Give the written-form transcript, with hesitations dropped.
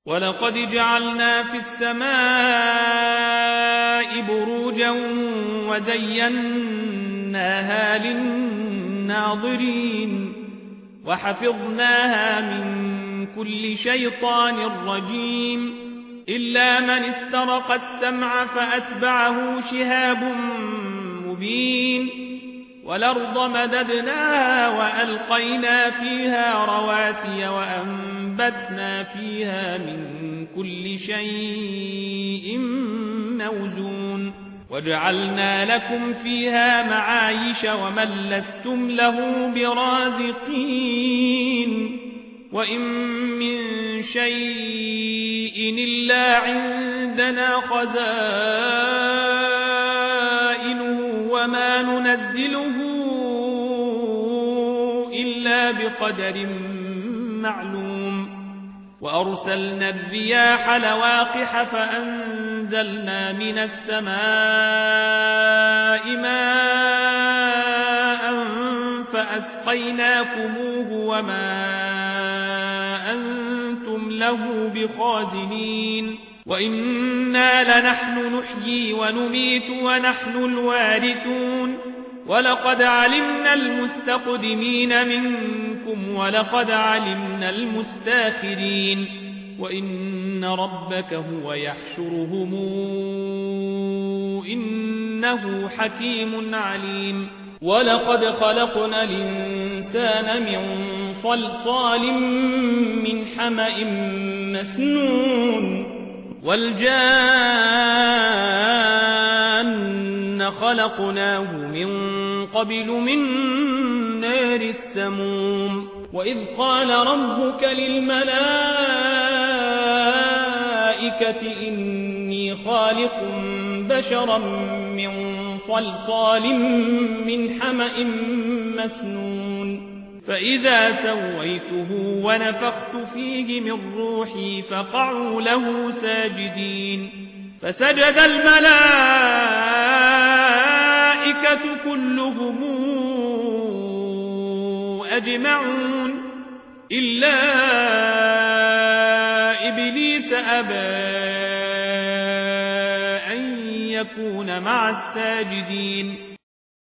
ولقد جعلنا في السماء بروجا وزيناها للناظرين وحفظناها من كل شيطان رجيم إلا من استرق السمع فأتبعه شهاب مبين والأرض مددناها وألقينا فيها رواسي وأنبتنا فيها من كل شيء موزون وجعلنا لكم فيها معايش ومن لستم له برازقين وإن من شيء إلا عندنا خزائنه وما ننزله إلا بقدر معلوم وأرسلنا الرياح لواقح فأنزلنا من السماء ماء فأسقيناكموه وما أنتم له بخازنين وإنا لنحن نحيي ونميت ونحن الوارثون ولقد علمنا المستقدمين منكم ولقد علمنا المستاخرين وإن ربك هو يحشرهم إنه حكيم عليم ولقد خلقنا الإنسان من صلصال من حمأ مسنون والجان خلقناه من قبل من نار السموم وإذ قال ربك للملائكة إني خالق بشرا من صلصال من حمأ مسنون فإذا سويته ونفخت فيه من روحي فقعوا له ساجدين فسجد الملائكة كلهم أجمعون إلا إبليس أبى أن يكون مع الساجدين